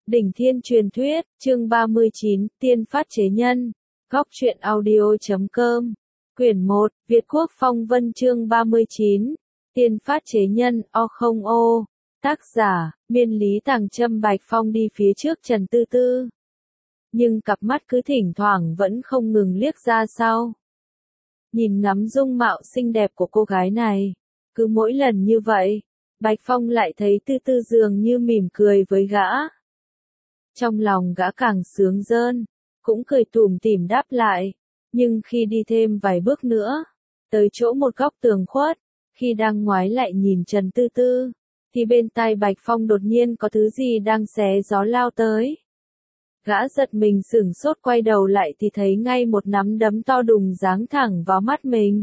Đỉnh Thiên Truyền Thuyết, chương 39, Tiên Phát Chế Nhân. Góc truyện audio.com. Quyển 1, Việt Quốc Phong Vân chương 39. Tiên Phát Chế Nhân, O. Tác giả, Miên Lý Tàng Trâm. Bạch Phong đi phía trước Trần Tư Tư. Nhưng cặp mắt cứ thỉnh thoảng vẫn không ngừng liếc ra sau. Nhìn ngắm dung mạo xinh đẹp của cô gái này. Cứ mỗi lần như vậy, Bạch Phong lại thấy Tư Tư dường như mỉm cười với gã. Trong lòng gã càng sướng rơn, cũng cười tủm tỉm đáp lại. Nhưng khi đi thêm vài bước nữa, tới chỗ một góc tường khuất, khi đang ngoái lại nhìn Trần Tư Tư, thì bên tai Bạch Phong đột nhiên có thứ gì đang xé gió lao tới. Gã giật mình sửng sốt quay đầu lại thì thấy ngay một nắm đấm to đùng giáng thẳng vào mắt mình.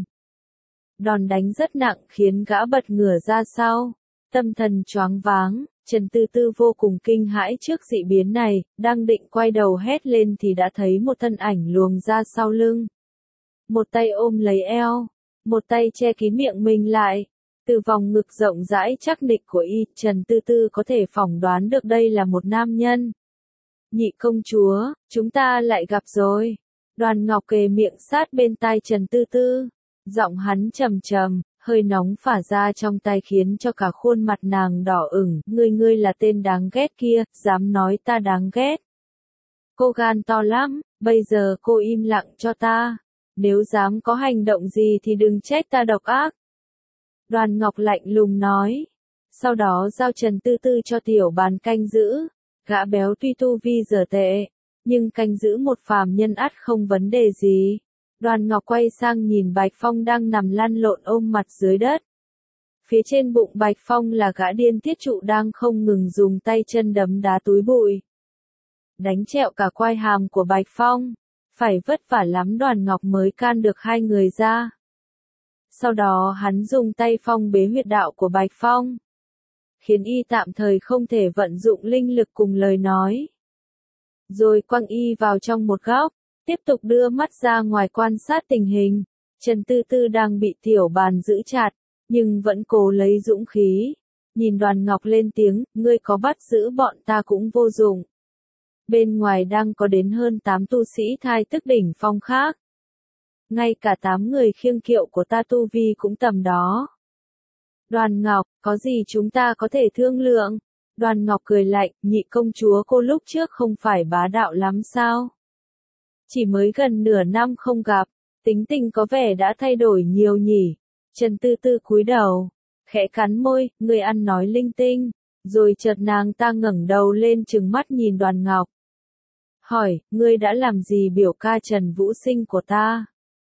Đòn đánh rất nặng khiến gã bật ngửa ra sau, tâm thần choáng váng. Trần Tư Tư vô cùng kinh hãi trước dị biến này, đang định quay đầu hét lên thì đã thấy một thân ảnh luồng ra sau lưng. Một tay ôm lấy eo, một tay che kín miệng mình lại. Từ vòng ngực rộng rãi chắc nịch của y, Trần Tư Tư có thể phỏng đoán được đây là một nam nhân. Nhị công chúa, chúng ta lại gặp rồi. Đoàn Ngọc kề miệng sát bên tai Trần Tư Tư. Giọng hắn trầm trầm, hơi nóng phả ra trong tai khiến cho cả khuôn mặt nàng đỏ ửng. Ngươi là tên đáng ghét kia, dám nói ta đáng ghét. Cô gan to lắm, bây giờ cô im lặng cho ta. Nếu dám có hành động gì thì đừng trách ta độc ác. Đoàn Ngọc lạnh lùng nói. Sau đó giao Trần Tư Tư cho tiểu bàn canh giữ. Gã béo tuy tu vi dở tệ, nhưng canh giữ một phàm nhân ắt không vấn đề gì. Đoàn Ngọc quay sang nhìn Bạch Phong đang nằm lăn lộn ôm mặt dưới đất. Phía trên bụng Bạch Phong là gã điên Tiết Trụ đang không ngừng dùng tay chân đấm đá túi bụi. Đánh trẹo cả quai hàm của Bạch Phong. Phải vất vả lắm Đoàn Ngọc mới can được hai người ra. Sau đó hắn dùng tay phong bế huyệt đạo của Bạch Phong, khiến y tạm thời không thể vận dụng linh lực cùng lời nói. Rồi quăng y vào trong một góc, tiếp tục đưa mắt ra ngoài quan sát tình hình. Trần Tư Tư đang bị tiểu bàn giữ chặt, nhưng vẫn cố lấy dũng khí. Nhìn Đoàn Ngọc lên tiếng, ngươi có bắt giữ bọn ta cũng vô dụng. Bên ngoài đang có đến hơn 8 tu sĩ thai tức đỉnh phong khác. Ngay cả 8 người khiêng kiệu của ta tu vi cũng tầm đó. Đoàn Ngọc, có gì chúng ta có thể thương lượng? Đoàn Ngọc cười lạnh, nhị công chúa cô lúc trước không phải bá đạo lắm sao? Chỉ mới gần nửa năm không gặp, tính tình có vẻ đã thay đổi nhiều nhỉ. Trần Tư Tư cúi đầu, khẽ cắn môi, ngươi ăn nói linh tinh. Rồi chợt nàng ta ngẩng đầu lên trừng mắt nhìn Đoàn Ngọc. Hỏi, ngươi đã làm gì biểu ca Trần Vũ Sinh của ta?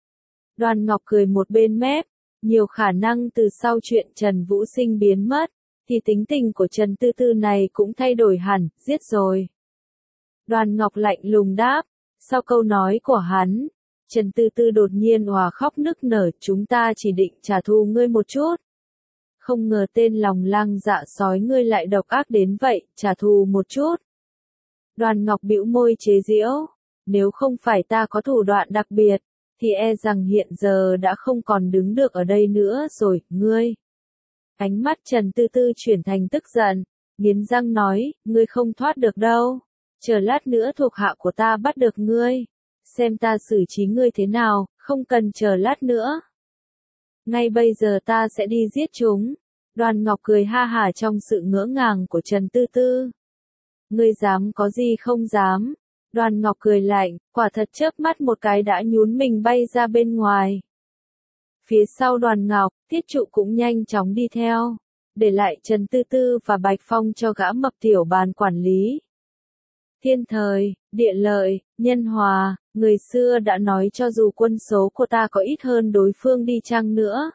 Đoàn Ngọc cười một bên mép. Nhiều khả năng từ sau chuyện Trần Vũ Sinh biến mất, thì tính tình của Trần Tư Tư này cũng thay đổi hẳn, giết rồi. Đoàn Ngọc lạnh lùng đáp. Sau câu nói của hắn, Trần Tư Tư đột nhiên òa khóc nức nở, chúng ta chỉ định trả thù ngươi một chút. Không ngờ tên lòng lang dạ sói ngươi lại độc ác đến vậy, trả thù một chút. Đoàn Ngọc bĩu môi chế giễu, nếu không phải ta có thủ đoạn đặc biệt, thì e rằng hiện giờ đã không còn đứng được ở đây nữa rồi, ngươi. Ánh mắt Trần Tư Tư chuyển thành tức giận, nghiến răng nói, ngươi không thoát được đâu. Chờ lát nữa thuộc hạ của ta bắt được ngươi. Xem ta xử trí ngươi thế nào, không cần chờ lát nữa. Ngay bây giờ ta sẽ đi giết chúng. Đoàn Ngọc cười ha hả trong sự ngỡ ngàng của Trần Tư Tư. Ngươi dám có gì không dám. Đoàn Ngọc cười lạnh, quả thật chớp mắt một cái đã nhún mình bay ra bên ngoài. Phía sau Đoàn Ngọc, Tiết Trụ cũng nhanh chóng đi theo, để lại Trần Tư Tư và Bạch Phong cho gã mập tiểu bàn quản lý. Thiên thời, địa lợi, nhân hòa, người xưa đã nói cho dù quân số của ta có ít hơn đối phương đi chăng nữa.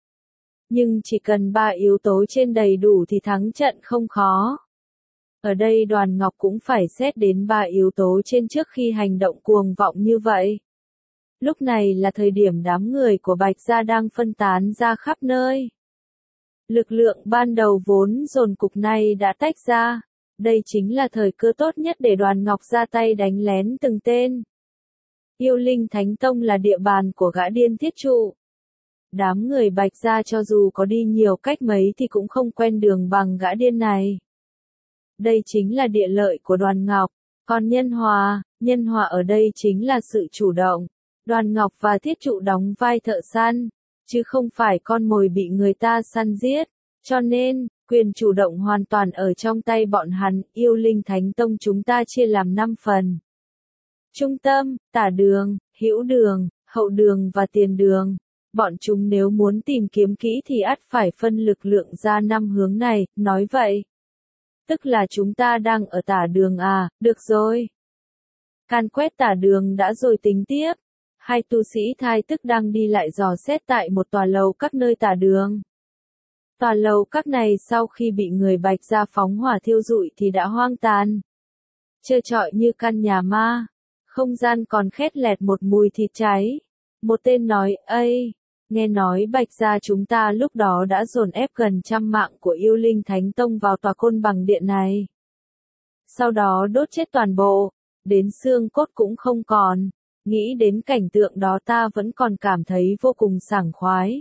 Nhưng chỉ cần 3 yếu tố trên đầy đủ thì thắng trận không khó. Ở đây Đoàn Ngọc cũng phải xét đến 3 yếu tố trên trước khi hành động cuồng vọng như vậy. Lúc này là thời điểm đám người của Bạch Gia đang phân tán ra khắp nơi. Lực lượng ban đầu vốn dồn cục này đã tách ra. Đây chính là thời cơ tốt nhất để Đoàn Ngọc ra tay đánh lén từng tên. Yêu Linh Thánh Tông là địa bàn của gã điên Tiết Trụ. Đám người Bạch Gia cho dù có đi nhiều cách mấy thì cũng không quen đường bằng gã điên này. Đây chính là địa lợi của Đoàn Ngọc. Còn nhân hòa ở đây chính là sự chủ động. Đoàn Ngọc và Thiết Trụ đóng vai thợ săn, chứ không phải con mồi bị người ta săn giết. Cho nên, quyền chủ động hoàn toàn ở trong tay bọn hắn. Yêu Linh Thánh Tông chúng ta chia làm 5 phần. Trung tâm, tả đường, hữu đường, hậu đường và tiền đường. Bọn chúng nếu muốn tìm kiếm kỹ thì ắt phải phân lực lượng ra 5 hướng này, nói vậy. Tức là chúng ta đang ở tả đường à, được rồi. Can quét tả đường đã rồi tính tiếp. Hai tu sĩ thai tức đang đi lại dò xét tại một tòa lầu các nơi tả đường. Tòa lầu các này sau khi bị người Bạch Gia phóng hỏa thiêu rụi thì đã hoang tàn. Trơ trọi như căn nhà ma. Không gian còn khét lẹt một mùi thịt cháy. Một tên nói, ây, nghe nói Bạch Gia chúng ta lúc đó đã dồn ép gần 100 mạng của Yêu Linh Thánh Tông vào tòa Côn Bằng Điện này. Sau đó đốt chết toàn bộ, đến xương cốt cũng không còn. Nghĩ đến cảnh tượng đó ta vẫn còn cảm thấy vô cùng sảng khoái.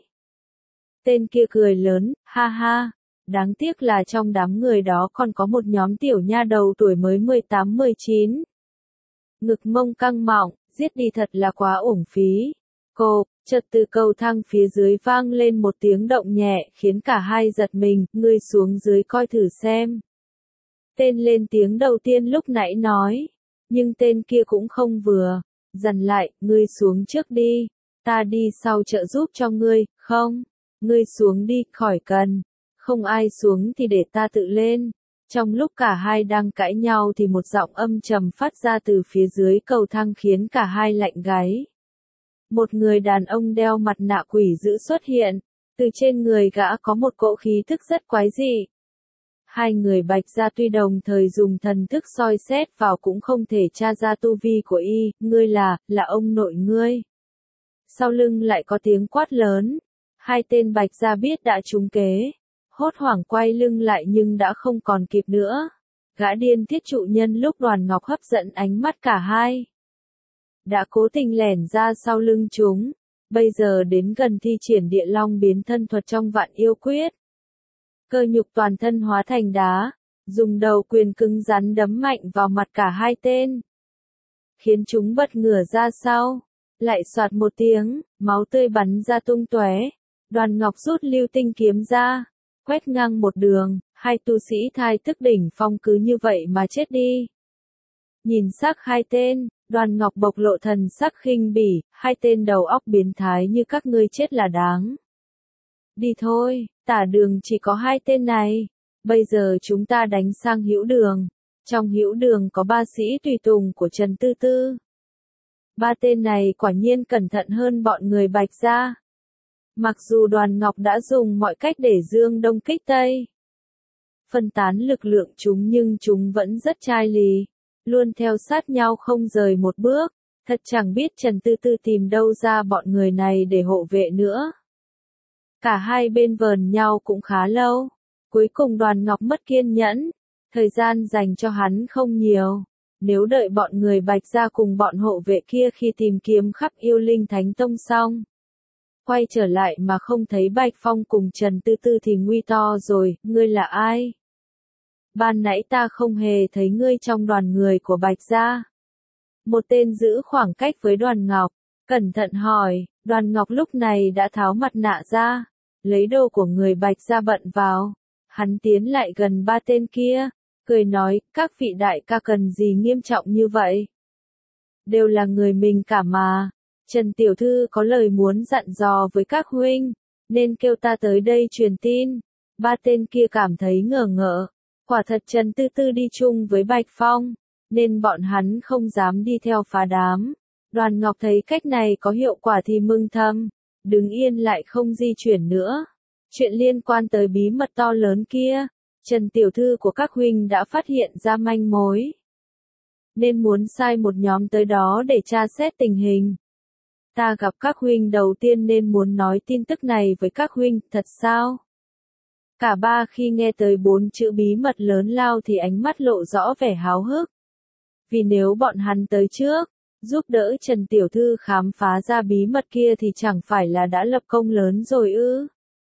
Tên kia cười lớn, ha ha. Đáng tiếc là trong đám người đó còn có một nhóm tiểu nha đầu tuổi mới 18-19. Ngực mông căng mọng, giết đi thật là quá uổng phí. Chợt từ cầu thang phía dưới vang lên một tiếng động nhẹ khiến cả hai giật mình, ngươi xuống dưới coi thử xem. Tên lên tiếng đầu tiên lúc nãy nói, nhưng tên kia cũng không vừa, dằn lại, ngươi xuống trước đi, ta đi sau trợ giúp cho ngươi, không, ngươi xuống đi, khỏi cần, không ai xuống thì để ta tự lên. Trong lúc cả hai đang cãi nhau thì một giọng âm trầm phát ra từ phía dưới cầu thang khiến cả hai lạnh gáy. Một người đàn ông đeo mặt nạ quỷ dữ xuất hiện, từ trên người gã có một cỗ khí thức rất quái dị. Hai người Bạch Gia tuy đồng thời dùng thần thức soi xét vào cũng không thể tra ra tu vi của y, ngươi là ông nội ngươi. Sau lưng lại có tiếng quát lớn, hai tên Bạch Gia biết đã trúng kế, hốt hoảng quay lưng lại nhưng đã không còn kịp nữa. Gã điên Thiết Trụ nhân lúc Đoàn Ngọc hấp dẫn ánh mắt cả hai. Đã cố tình lẻn ra sau lưng chúng, bây giờ đến gần thi triển địa long biến thân thuật trong Vạn Yêu Quyết. Cơ nhục toàn thân hóa thành đá, dùng đầu quyền cứng rắn đấm mạnh vào mặt cả hai tên. Khiến chúng bật ngửa ra sau, lại soạt một tiếng, máu tươi bắn ra tung tóe. Đoàn Ngọc rút lưu tinh kiếm ra, quét ngang một đường, hai tu sĩ thai thức đỉnh phong cứ như vậy mà chết đi. Nhìn xác hai tên, Đoàn Ngọc bộc lộ thần sắc khinh bỉ, hai tên đầu óc biến thái như các ngươi chết là đáng. Đi thôi, tả đường chỉ có hai tên này, bây giờ chúng ta đánh sang hữu đường. Trong hữu đường có 3 sĩ tùy tùng của Trần Tư Tư. 3 tên này quả nhiên cẩn thận hơn bọn người Bạch Gia. Mặc dù Đoàn Ngọc đã dùng mọi cách để dương đông kích tây, phân tán lực lượng chúng nhưng chúng vẫn rất chai lì, luôn theo sát nhau không rời một bước, thật chẳng biết Trần Tư Tư tìm đâu ra bọn người này để hộ vệ nữa. Cả hai bên vờn nhau cũng khá lâu, cuối cùng Đoàn Ngọc mất kiên nhẫn, thời gian dành cho hắn không nhiều. Nếu đợi bọn người Bạch Gia cùng bọn hộ vệ kia khi tìm kiếm khắp Yêu Linh Thánh Tông xong, quay trở lại mà không thấy Bạch Phong cùng Trần Tư Tư thì nguy to rồi, ngươi là ai? Ban nãy ta không hề thấy ngươi trong đoàn người của Bạch Gia. Một tên giữ khoảng cách với Đoàn Ngọc, cẩn thận hỏi, Đoàn Ngọc lúc này đã tháo mặt nạ ra, lấy đồ của người Bạch Gia bận vào. Hắn tiến lại gần 3 tên kia, cười nói, các vị đại ca cần gì nghiêm trọng như vậy? Đều là người mình cả mà. Trần Tiểu Thư có lời muốn dặn dò với các huynh, nên kêu ta tới đây truyền tin. 3 tên kia cảm thấy ngờ ngợ. Quả thật Trần Tư Tư đi chung với Bạch Phong, nên bọn hắn không dám đi theo phá đám. Đoàn Ngọc thấy cách này có hiệu quả thì mừng thầm, đứng yên lại không di chuyển nữa. Chuyện liên quan tới bí mật to lớn kia, Trần Tiểu Thư của các huynh đã phát hiện ra manh mối, nên muốn sai một nhóm tới đó để tra xét tình hình. Ta gặp các huynh đầu tiên nên muốn nói tin tức này với các huynh, thật sao? Cả ba khi nghe tới 4 chữ bí mật lớn lao thì ánh mắt lộ rõ vẻ háo hức. Vì nếu bọn hắn tới trước, giúp đỡ Trần Tiểu Thư khám phá ra bí mật kia thì chẳng phải là đã lập công lớn rồi ư?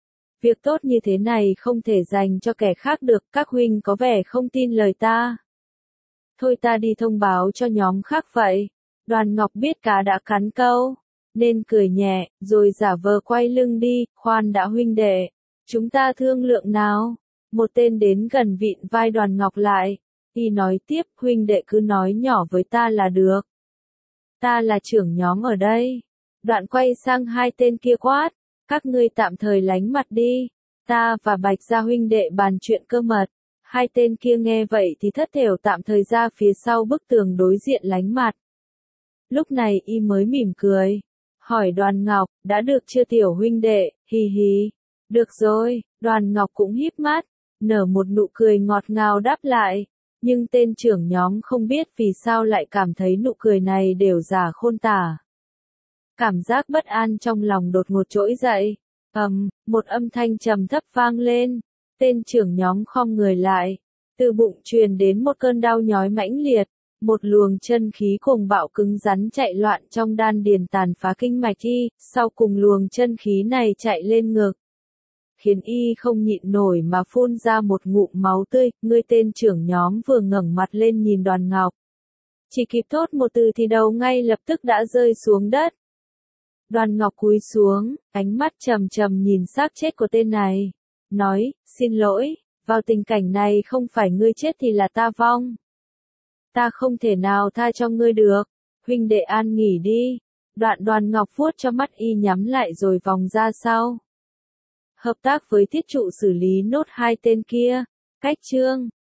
Việc tốt như thế này không thể dành cho kẻ khác được, các huynh có vẻ không tin lời ta. Thôi ta đi thông báo cho nhóm khác vậy. Đoàn Ngọc biết cá đã cắn câu, nên cười nhẹ, rồi giả vờ quay lưng đi, khoan đã huynh đệ. Chúng ta thương lượng nào. Một tên đến gần vịn vai Đoàn Ngọc lại. Y nói tiếp, huynh đệ cứ nói nhỏ với ta là được. Ta là trưởng nhóm ở đây. Đoạn quay sang hai tên kia quát. Các ngươi tạm thời lánh mặt đi. Ta và Bạch Gia huynh đệ bàn chuyện cơ mật. Hai tên kia nghe vậy thì thất thểu tạm thời ra phía sau bức tường đối diện lánh mặt. Lúc này y mới mỉm cười. Hỏi Đoàn Ngọc, đã được chưa tiểu huynh đệ, hì hì. Được rồi, Đoàn Ngọc cũng híp mắt, nở một nụ cười ngọt ngào đáp lại. Nhưng tên trưởng nhóm không biết vì sao lại cảm thấy nụ cười này đều giả khôn tả. Cảm giác bất an trong lòng đột ngột trỗi dậy. Một âm thanh trầm thấp vang lên. Tên trưởng nhóm khom người lại. Từ bụng truyền đến một cơn đau nhói mãnh liệt. Một luồng chân khí cuồng bạo cứng rắn chạy loạn trong đan điền tàn phá kinh mạch y. Sau cùng luồng chân khí này chạy lên ngực. Khiến y không nhịn nổi mà phun ra một ngụm máu tươi. Người tên trưởng nhóm vừa ngẩng mặt lên nhìn Đoàn Ngọc. Chỉ kịp thốt một từ thì đầu ngay lập tức đã rơi xuống đất. Đoàn Ngọc cúi xuống, ánh mắt trầm trầm nhìn xác chết của tên này. Nói, xin lỗi, vào tình cảnh này không phải ngươi chết thì là ta vong. Ta không thể nào tha cho ngươi được. Huynh đệ an nghỉ đi. Đoàn Ngọc vuốt cho mắt y nhắm lại rồi vòng ra sau. Hợp tác với thiết trụ xử lý nốt hai tên kia. Cách chương